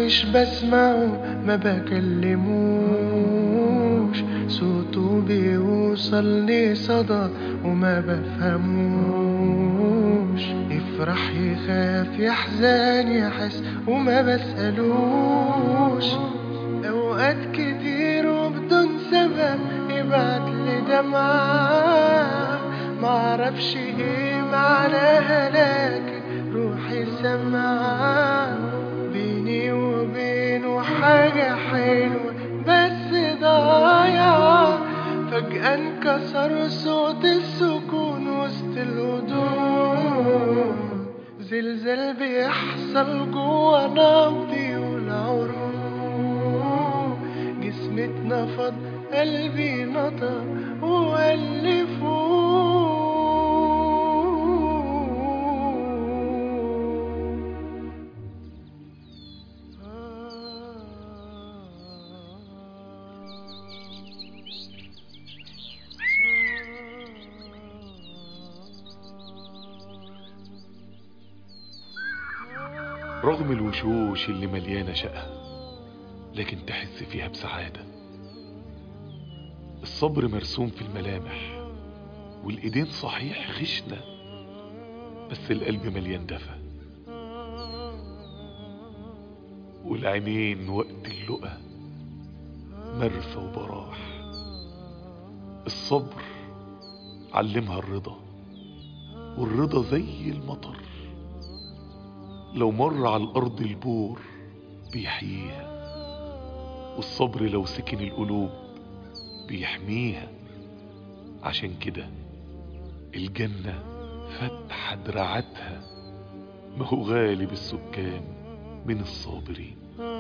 عايش بسمعه ما بكلموش، صوته بيوصلني صدى وما بفهموش، يفرح يخاف يحزن يحس وما بسألوش، أوقات كتير وبدون سبب يبعتلي دمعة معرفش ايه معناها لكن روحي سمعة، بيني وبينه حاجة حلوة بس ضايعة، فجأة انكسر صوت السكون وسط الهدوء، زلزال بيحصل جوا نبضي والعروق، جسمي اتنفض قلبي نطق وقال لي فوق. رغم الوشوش اللي مليانة شقة لكن تحس فيها بسعادة، الصبر مرسوم في الملامح والايدين صحيح خشنة بس القلب مليان دفى، والعينين وقت اللقا مرسى وبراح. الصبر علمها الرضا، والرضا زي المطر لو مر على الأرض البور بيحييها، والصبر لو سكن القلوب بيحميها. عشان كده الجنة فتح دراعاتها، ما هو غالب السكان من الصابرين.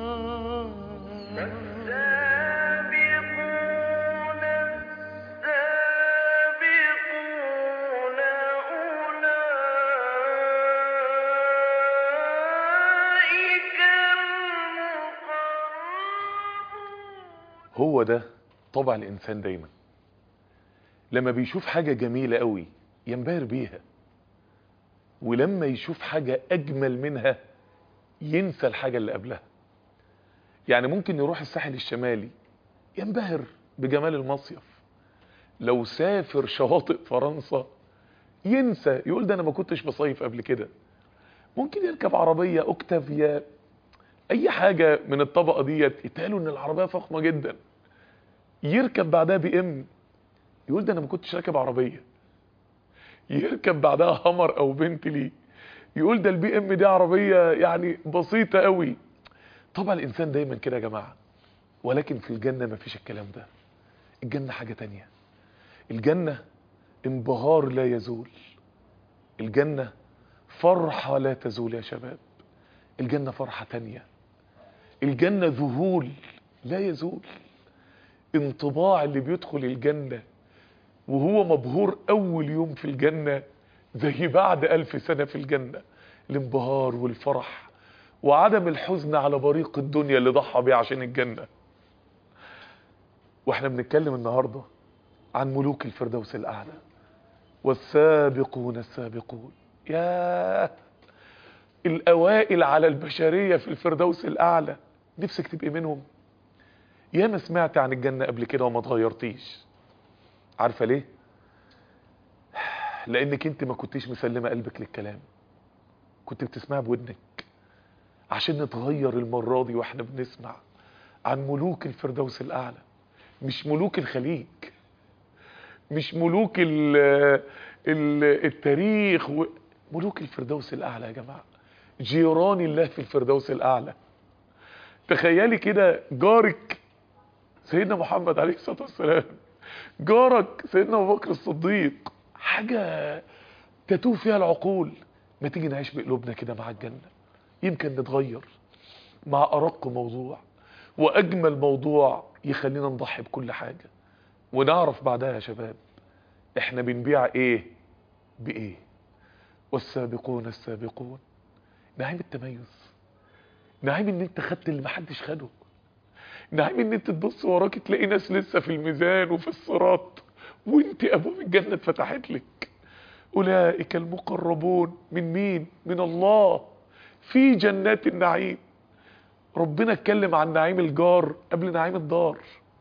هو ده طبع الإنسان دايما، لما بيشوف حاجة جميلة قوي ينبهر بيها، ولما يشوف حاجة أجمل منها ينسى الحاجة اللي قبلها. يعني ممكن يروح الساحل الشمالي ينبهر بجمال المصيف، لو سافر شواطئ فرنسا ينسى يقول ده أنا ما كنتش بصيف قبل كده. ممكن يركب عربية أوكتافيا أي حاجة من الطبقة ديت يتقالوا إن العربية فخمة جدا، يركب بعدها بي ام يقول ده أنا ما كنتش راكب عربية. يركب بعدها همر أو بنتلي يقول ده البي ام دي عربية يعني بسيطة قوي. طبعا الإنسان دايما كده يا جماعة، ولكن في الجنة ما فيش الكلام ده. الجنة حاجة تانية، الجنة انبهار لا يزول، الجنة فرحة لا تزول يا شباب، الجنة فرحة تانية، الجنة ذهول لا يزول. انطباع اللي بيدخل الجنة وهو مبهور أول يوم في الجنة زي بعد 1000 سنة في الجنة، الانبهار والفرح وعدم الحزن على بريق الدنيا اللي ضحى بيه عشان الجنة. واحنا بنتكلم النهاردة عن ملوك الفردوس الأعلى والسابقون السابقون، يا الأوائل على البشرية في الفردوس الأعلى، نفسك تبقي منهم؟ يا ما سمعت عن الجنة قبل كده وما تغيرتيش. عارفة ليه؟ لأنك انت ما كنتيش مسلمة قلبك للكلام، كنت بتسمع بودنك. عشان نتغير المرة دي واحنا بنسمع عن ملوك الفردوس الأعلى، مش ملوك الخليج، مش ملوك التاريخ ملوك الفردوس الأعلى يا جماعة، جيران الله في الفردوس الأعلى. تخيلي كده جارك سيدنا محمد عليه الصلاة والسلام، جارك سيدنا أبو بكر الصديق، حاجة تتوه فيها العقول. ما تيجي نعيش بقلوبنا كده مع الجنة، يمكن نتغير مع أرق موضوع وأجمل موضوع يخلينا نضحي بكل حاجة، ونعرف بعدها يا شباب احنا بنبيع ايه بايه. والسابقون السابقون، نعيم التميز، نعيم ان انت خدت اللي محدش خده، نعيم ان انت تبص وراك تلاقي ناس لسه في الميزان وفي الصراط وانت ابواب الجنة اتفتحت لك. اولئك المقربون من مين؟ من الله في جنات النعيم. ربنا اتكلم عن نعيم الجار قبل نعيم الدار.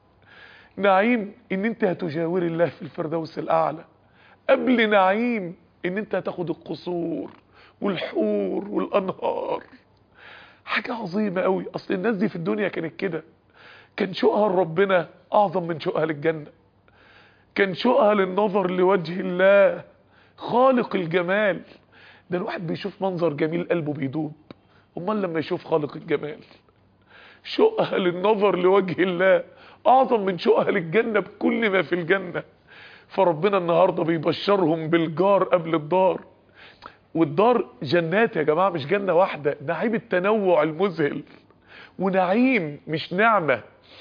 نعيم ان انت هتجاور الله في الفردوس الاعلى قبل نعيم ان انت هتاخد القصور والحور والانهار. حاجة عظيمة قوي. اصل الناس دي في الدنيا كانت كده، كان شوقها لربنا اعظم من شوقها للجنة، كان شوقها للنظر لوجه الله خالق الجمال. ده الواحد بيشوف منظر جميل قلبه بيدوب، امال لما يشوف خالق الجمال. شوقها للنظر لوجه الله اعظم من شوقها للجنة بكل ما في الجنة. فربنا النهاردة بيبشرهم بالجار قبل الدار. والدار جنات يا جماعة، مش جنة واحدة، نعيم التنوع المذهل. ونعيم مش نعمة.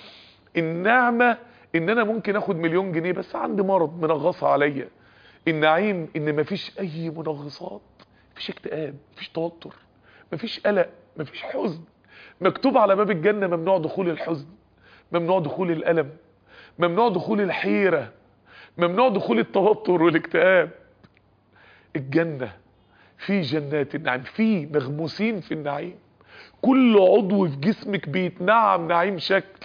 النعمة ان انا ممكن اخد 1,000,000 جنيه بس عندي مرض منغصها عليا. النعيم ان مفيش اي منغصات، مفيش اكتئاب، مفيش توتر، مفيش قلق، مفيش حزن. مكتوب على باب الجنة ممنوع دخول الحزن، ممنوع دخول الألم، ممنوع دخول الحيرة، ممنوع دخول التوتر والاكتئاب. الجنة في جنات النعيم، في مغموسين في النعيم، كل عضو في جسمك بيتنعم نعيم شكل.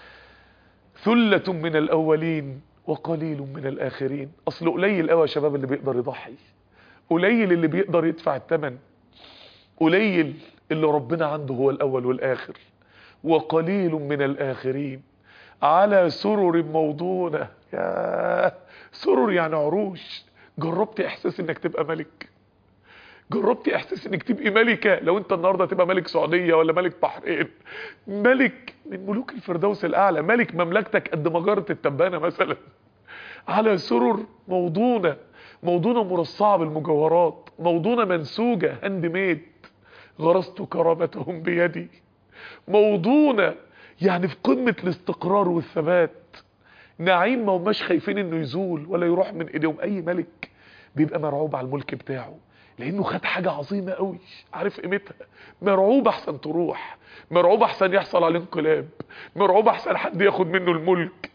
ثلة من الأولين وقليل من الآخرين. أصل قليل قوي يا شباب اللي بيقدر يضحي، قليل اللي بيقدر يدفع الثمن، قليل اللي ربنا عنده هو الأول والآخر. وقليل من الآخرين على سرر موضونة. يا سرر يعني عروش. جربت احساس انك تبقى ملك؟ جربتي احساس انك تبقي ملكة؟ لو انت النهاردة تبقى ملك سعودية ولا ملك بحرين، ملك من ملوك الفردوس الاعلى، ملك مملكتك قد مجرة التبانة مثلا. على سرر موضونة، موضونة مرصعة بالمجوهرات، موضونة منسوجة هاند ميد، غرست كرامتهم بيدي. موضونة يعني في قمة الاستقرار والثبات. نعيم ما هماش خايفين انه يزول ولا يروح من ايديهم. اي ملك بيبقى مرعوب على الملك بتاعه لانه خد حاجة عظيمة قوي، عارف قيمتها. مرعوب احسن تروح، مرعوب احسن يحصل على انقلاب، مرعوب احسن حد ياخد منه الملك.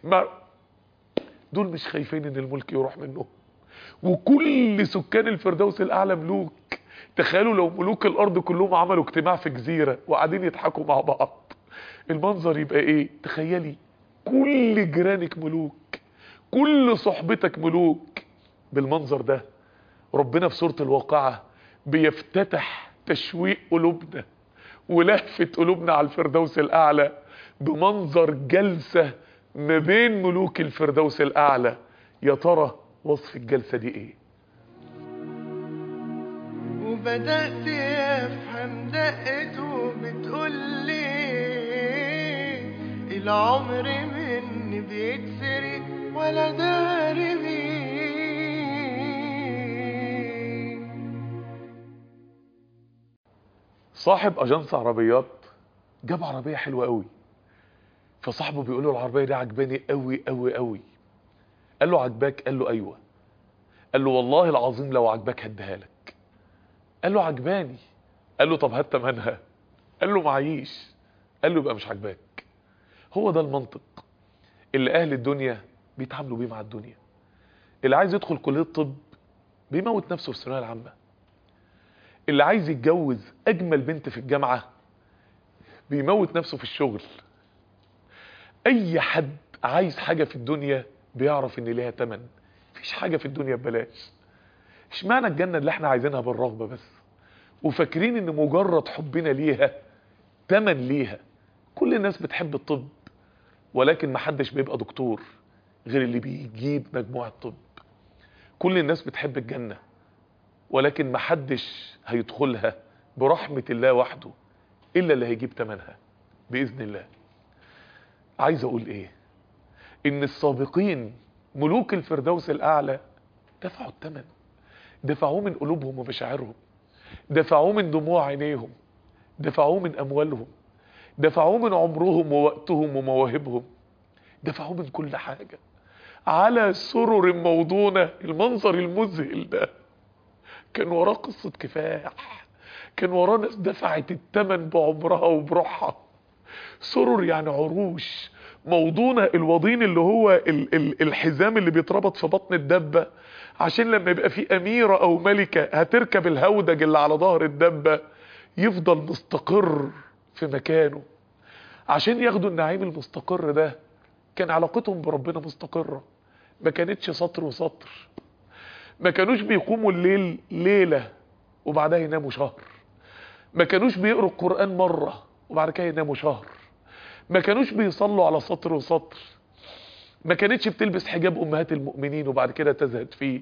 دول مش خايفين ان الملك يروح منهم. وكل سكان الفردوس الاعلى ملوك. تخيلوا لو ملوك الارض كلهم عملوا اجتماع في جزيرة وقاعدين يضحكوا مع بعض، المنظر يبقى ايه؟ تخيلي كل جيرانك ملوك، كل صحبتك ملوك. بالمنظر ده ربنا في سورة الواقعة بيفتتح تشويق قلوبنا ولهفة قلوبنا على الفردوس الاعلى بمنظر جلسة ما بين ملوك الفردوس الاعلى. يا ترى وصف الجلسة دي ايه؟ وبدأت افهم دقته بتقولي العمر مني بيتسرق ولا داري بيه. صاحب اجنس عربيات جاب عربية حلوة قوي، فصاحبه بيقول له العربية دي عجباني قوي قوي قوي. قال له عجباك؟ قال له ايوه. قال له والله العظيم لو عجباك هديها لك. قال له عجباني. قال له طب هات تمنها. قال له معيش. قال له يبقى مش عجباك. هو ده المنطق اللي اهل الدنيا بيتعاملوا بيه مع الدنيا. اللي عايز يدخل كلية طب بيموت نفسه في الثانويه العامة. اللي عايز يتجوز اجمل بنت في الجامعة بيموت نفسه في الشغل. اي حد عايز حاجة في الدنيا بيعرف ان ليها تمن. مفيش حاجة في الدنيا ببلاش. اشمعنى الجنة اللي احنا عايزينها بالرغبة بس وفاكرين ان مجرد حبنا ليها تمن ليها؟ كل الناس بتحب الطب ولكن محدش بيبقى دكتور غير اللي بيجيب مجموع الطب. كل الناس بتحب الجنة ولكن محدش هيدخلها برحمة الله وحده الا اللي هيجيب تمنها بإذن الله. عايز اقول ايه؟ ان السابقين ملوك الفردوس الاعلى دفعوا الثمن، دفعوه من قلوبهم ومشاعرهم، دفعوه من دموع عينيهم، دفعوه من اموالهم، دفعوه من عمرهم ووقتهم ومواهبهم، دفعوه من كل حاجة على سرر موضونة. المنظر المذهل ده كان وراه قصة كفاح، كان وراه ناس دفعت الثمن بعمرها وبروحها. سرر يعني عروش موضونة. الوضين اللي هو الحزام اللي بيتربط في بطن الدبة عشان لما يبقى في أميرة أو ملكة هتركب الهودج اللي على ظهر الدبة يفضل مستقر في مكانه. عشان ياخدوا النعيم المستقر ده كان علاقتهم بربنا مستقرة، ما كانتش سطر وسطر، ما كانوش بيقوموا الليل ليلة وبعدها يناموا شهر، ما كانوش بيقروا القرآن مرة وبعد كده يناموا شهر، ما كانوش بيصلوا على سطر وسطر، ما كانتش بتلبس حجاب أمهات المؤمنين وبعد كده تزهد فيه،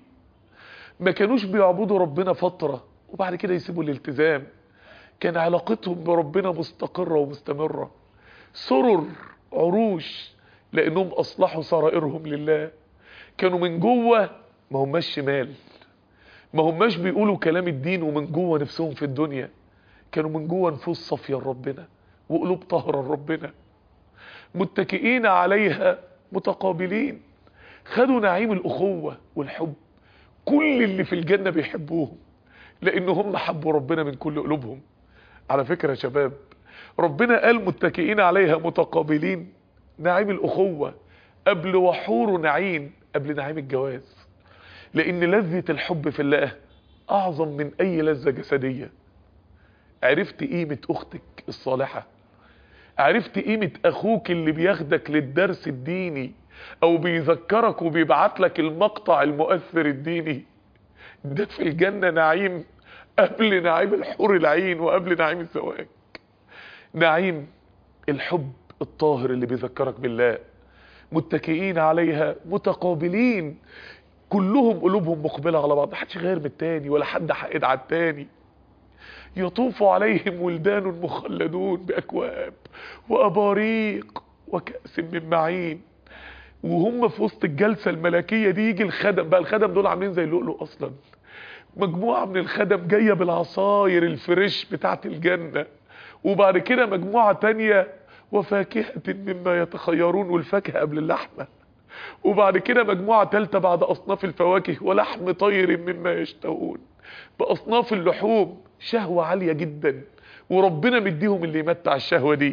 ما كانوش بيعبدوا ربنا فترة وبعد كده يسيبوا الالتزام. كان علاقتهم بربنا مستقرة ومستمرة، سرر عروش، لأنهم أصلحوا سرائرهم لله. كانوا من جوه ما هماش شمال، ما هماش بيقولوا كلام الدين ومن جوه نفسهم في الدنيا، كانوا من جوه نفوس صافية لربنا وقلوب طاهرة لربنا، متكئين عليها متقابلين، خدوا نعيم الأخوة والحب. كل اللي في الجنة بيحبوهم لأن هم حبوا ربنا من كل قلوبهم. على فكرة يا شباب، ربنا قال متكئين عليها متقابلين، نعيم الأخوة قبل وحور نعيم، قبل نعيم الجواز، لأن لذة الحب في الله أعظم من أي لذة جسدية. عرفت قيمة أختك الصالحة، عرفت قيمة أخوك اللي بياخدك للدرس الديني أو بيذكرك وبيبعت لك المقطع المؤثر الديني، ده في الجنة نعيم قبل نعيم الحور العين وقبل نعيم الزواج. نعيم الحب الطاهر اللي بيذكرك بالله، متكئين عليها متقابلين، كلهم قلوبهم مقبلة على بعض، محدش غير من التاني ولا حد حائد على التاني. يطوف عليهم ولدان مخلدون بأكواب وأباريق وكأس من معين. وهم في وسط الجلسة الملكية دي يجي الخدم بقى، الخدم دول عاملين زي اللؤلؤ أصلا، مجموعة من الخدم جاية بالعصاير الفريش بتاعت الجنة، وبعد كده مجموعة تانية وفاكهة مما يتخيرون، والفاكهة قبل اللحمة، وبعد كده مجموعة تالتة بعد أصناف الفواكه ولحم طير مما يشتهون، بأصناف اللحوم، شهوة عالية جدا، وربنا مديهم اللي يمتع الشهوة دي.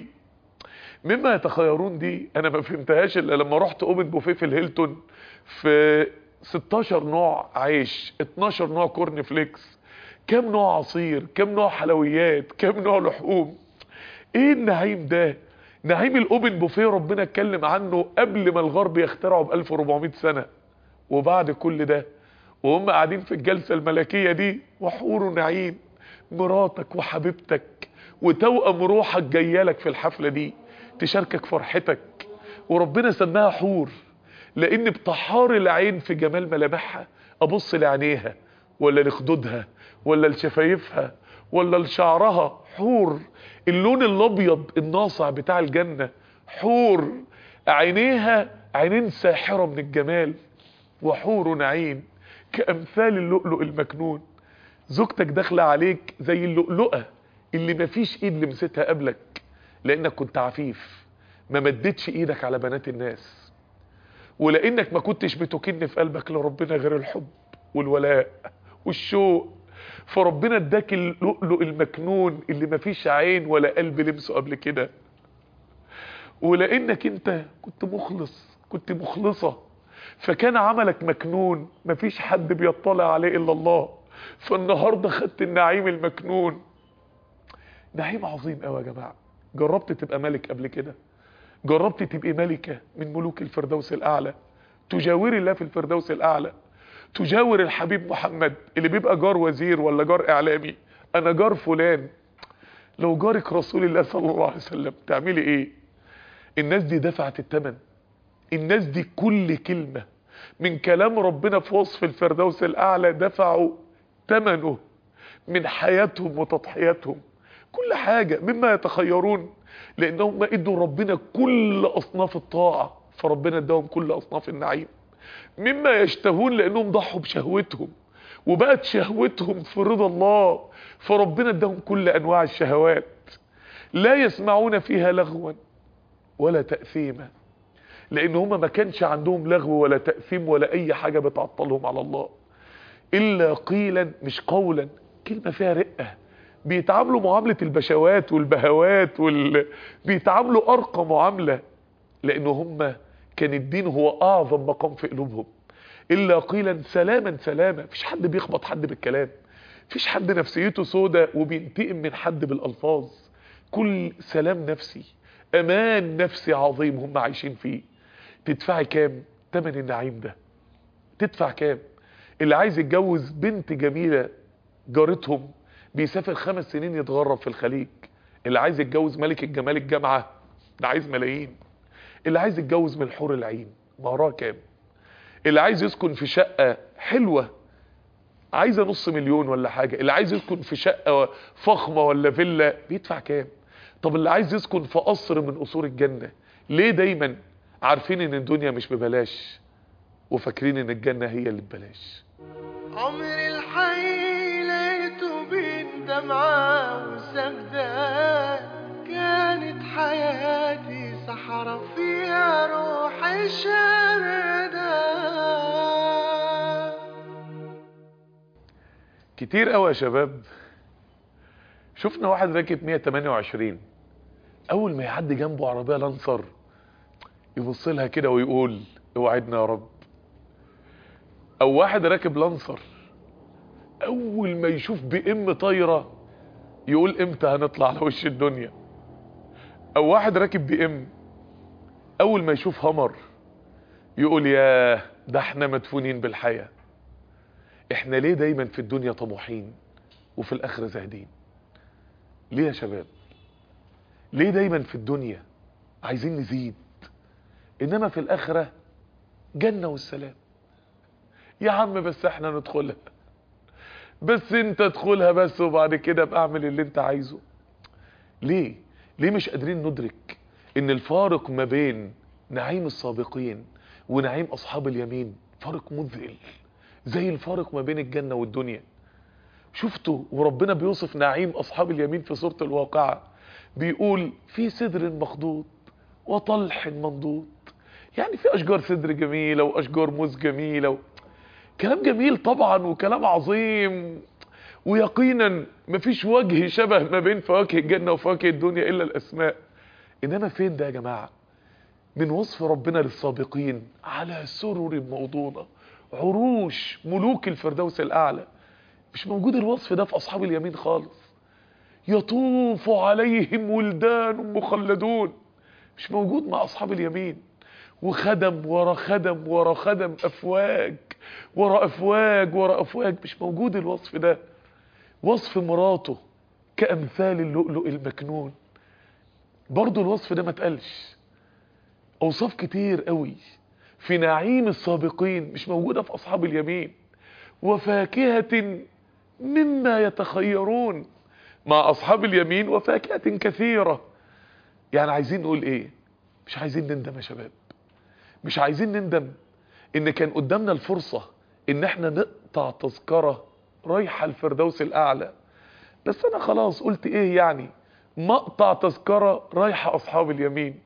مما يتخيرون دي انا ما فهمتهاش الا لما رحت اوبن بوفيه في الهيلتون، في 16 نوع عيش، 12 نوع كورن فليكس، كم نوع عصير، كم نوع حلويات، كم نوع لحوم. ايه النعيم ده؟ نعيم الاوبن بوفيه ربنا اتكلم عنه قبل ما الغرب يخترعوا ب 1400 سنة، وبعد كل ده وهم قاعدين في الجلسة الملكية دي وحور نعيم، مراتك وحبيبتك وتوأم روحك جايالك في الحفلة دي تشاركك فرحتك. وربنا سماها حور لان بطحار العين في جمال ملامحها، ابص لعينيها ولا لخدودها ولا لشفايفها ولا لشعرها، حور. اللون الابيض الناصع بتاع الجنة، حور، عينيها عينين ساحرة من الجمال، وحور عين كأمثال اللؤلؤ المكنون. زوجتك داخله عليك زي اللؤلؤة اللي مفيش ايد لمستها قبلك، لانك كنت عفيف ما مدتش ايدك على بنات الناس، ولانك ما كنتش بتكن في قلبك لربنا غير الحب والولاء والشوق، فربنا اداك اللؤلؤ المكنون اللي مفيش عين ولا قلب لمسه قبل كده. ولانك انت كنت مخلص، كنت مخلصة، فكان عملك مكنون مفيش حد بيطلع عليه الا الله، فالنهاردة خدت النعيم المكنون. نعيم عظيم قوي يا جماعة. جربت تبقى ملك قبل كده؟ جربت تبقى ملكة من ملوك الفردوس الاعلى، تجاوري الله في الفردوس الاعلى، تجاور الحبيب محمد اللي بيبقى جار وزير ولا جار اعلامي؟ انا جار فلان. لو جارك رسول الله صلى الله عليه وسلم تعملي ايه؟ الناس دي دفعت الثمن، الناس دي كل كلمة من كلام ربنا في وصف الفردوس الاعلى دفعوا ثمنه من حياتهم وتضحياتهم، كل حاجة. مما يتخيرون لانهم ادوا ربنا كل اصناف الطاعة فربنا اداهم كل اصناف النعيم. مما يشتهون لانهم ضحوا بشهوتهم وبقت شهوتهم في رضا الله فربنا اداهم كل انواع الشهوات. لا يسمعون فيها لغوا ولا تأثيما، لان هم ما كانش عندهم لغو ولا تأثيم ولا اي حاجة بتعطلهم على الله، الا قيلا، مش قولا، كلمة فيها رقة. بيتعاملوا معاملة البشوات والبهوات بيتعاملوا ارقى معاملة، لان هم كان الدين هو اعظم مقام في قلوبهم. الا قيلا سلاما سلاما، مفيش حد بيخبط حد بالكلام، مفيش حد نفسيته سودة وبينتقم من حد بالالفاظ، كل سلام نفسي. امان نفسي عظيم هم عايشين فيه. تدفعي كام تمن النعيم ده؟ تدفع كام؟ اللي عايز يتجوز بنت جميلة جارتهم بيسافر 5 سنين يتغرب في الخليج. اللي عايز يتجوز ملك الجمال الجامعة ده عايز ملايين. اللي عايز يتجوز من الحور العين مهرها كام؟ اللي عايز يسكن في شقة حلوة عايزة نص مليون ولا حاجة. اللي عايز يسكن في شقة فخمة ولا فيلا بيدفع كام؟ طب اللي عايز يسكن في قصر من قصور الجنة، ليه دايما عارفين ان الدنيا مش ببلاش وفاكرين ان الجنة هي اللي ببلاش؟ عمري الحي لقيته بين دمعة وسجدة، كانت حياتي صحرا فيها روحي شاردة. كتير قوي يا شباب شفنا واحد راكب 128 اول ما يعدي جنبه عربية لانسر يبص لها كده ويقول اوعدنا يا رب. او واحد راكب لانسر اول ما يشوف بام طايره يقول امتى هنطلع على وش الدنيا. او واحد راكب بام اول ما يشوف همر يقول ياه ده احنا مدفونين بالحياة. احنا ليه دايما في الدنيا طموحين وفي الاخرة زاهدين؟ ليه يا شباب؟ ليه دايما في الدنيا عايزين نزيد انما في الاخرة جنة والسلام؟ يا عم بس احنا ندخلها، بس انت ادخلها بس وبعد كده ابقى اعمل اللي انت عايزه. ليه مش قادرين ندرك ان الفارق ما بين نعيم السابقين ونعيم اصحاب اليمين فارق مذهل زي الفارق ما بين الجنة والدنيا؟ شفتوا وربنا بيوصف نعيم اصحاب اليمين في سورة الواقعة بيقول في سدر مخضود وطلح منضود. يعني في اشجار سدر جميلة واشجار موز جميلة كلام جميل طبعا وكلام عظيم، ويقينا مفيش وجه شبه ما بين فواكه الجنة وفواكه الدنيا الا الاسماء. انما فين ده يا جماعة من وصف ربنا للسابقين؟ على سرر موضونة عروش ملوك الفردوس الاعلى. مش موجود الوصف ده في اصحاب اليمين خالص. يطوف عليهم ولدان مخلدون، مش موجود مع اصحاب اليمين. وخدم ورا خدم ورا خدم، افواج ورا افواج ورا افواج، مش موجود الوصف ده. وصف مراته كامثال اللؤلؤ المكنون، برضو الوصف ده ما اتقالش. اوصاف كتير قوي في نعيم السابقين مش موجودة في اصحاب اليمين. وفاكهة مما يتخيرون مع اصحاب اليمين وفاكهة كثيرة. يعني عايزين نقول ايه؟ مش عايزين نندم يا شباب، مش عايزين نندم ان كان قدامنا الفرصة ان احنا نقطع تذكرة رايحة الفردوس الاعلى، بس انا خلاص قلت ايه يعني مقطع تذكرة رايحة اصحاب اليمين.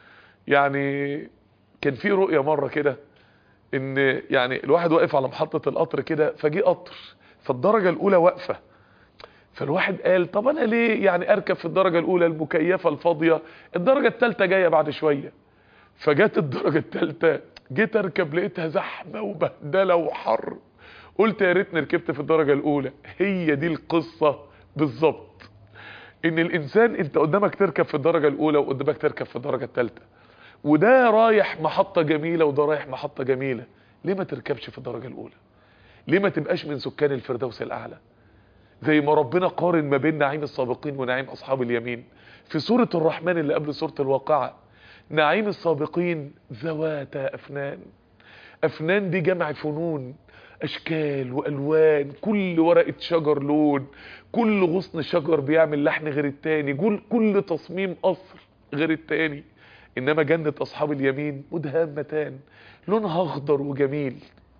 يعني كان في رؤية مرة كده ان يعني الواحد واقف على محطة القطر كده فجي قطر فالدرجة الاولى واقفة، فالواحد قال طب انا ليه يعني اركب في الدرجة الاولى المكيفة الفاضية، الدرجة الثالثة جاية بعد شوية. فجت الدرجة الثالثة جيت اركب لقيتها زحمة وبهدلة وحر، قلت يا ريتني ركبت في الدرجة الاولى. هي دي القصة بالظبط، ان الانسان انت قدامك تركب في الدرجة الاولى وقدامك تركب في الدرجة الثالثة، وده رايح محطة جميلة وده رايح محطة جميلة. ليه ما تركبش في الدرجة الاولى؟ ليه ما تبقاش من سكان الفردوس الاعلى زي ما ربنا قارن ما بين نعيم السابقين ونعيم اصحاب اليمين في سورة الرحمن اللي قبل سورة الواقعة؟ نعيم السابقين ذواتا افنان. افنان دي جمع فنون، اشكال والوان، كل ورقة شجر لون، كل غصن شجر بيعمل لحن غير التاني، كل تصميم قصر غير التاني. انما جنة اصحاب اليمين مدهمتان، لونها اخضر وجميل،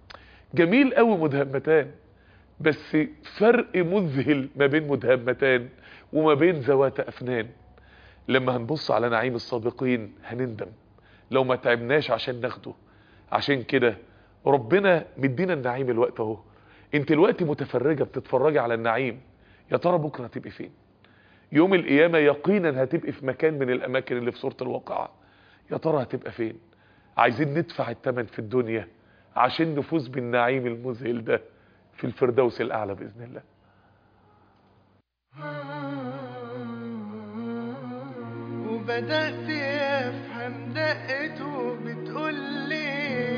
جميل قوي مدهمتان، بس فرق مذهل ما بين مدهمتان وما بين ذوات افنان. لما هنبص على نعيم السابقين هنندم لو ما تعبناش عشان ناخده. عشان كده ربنا مدينا النعيم الوقت اهو. انت الوقت متفرجة بتتفرجي على النعيم، يا ترى بكرة هتبقي فين؟ يوم القيامة يقينا هتبقي في مكان من الاماكن اللي في سورة الواقعة. يا ترى هتبقى فين؟ عايزين ندفع الثمن في الدنيا عشان نفوز بالنعيم المذهل ده في الفردوس الاعلى باذن الله. وبدأت أفهم دقته بتقولي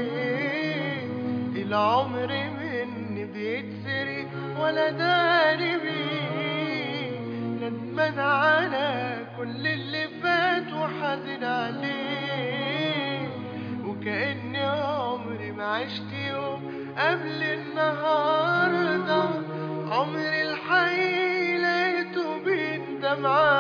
العمر مني بيتسري ولا داري بيه، ندمان على كل اللي فات وحزن عليه، وكأني عمري ما عشت يوم قبل النهاردة. عمري الحقيقي لقيته بين دمعة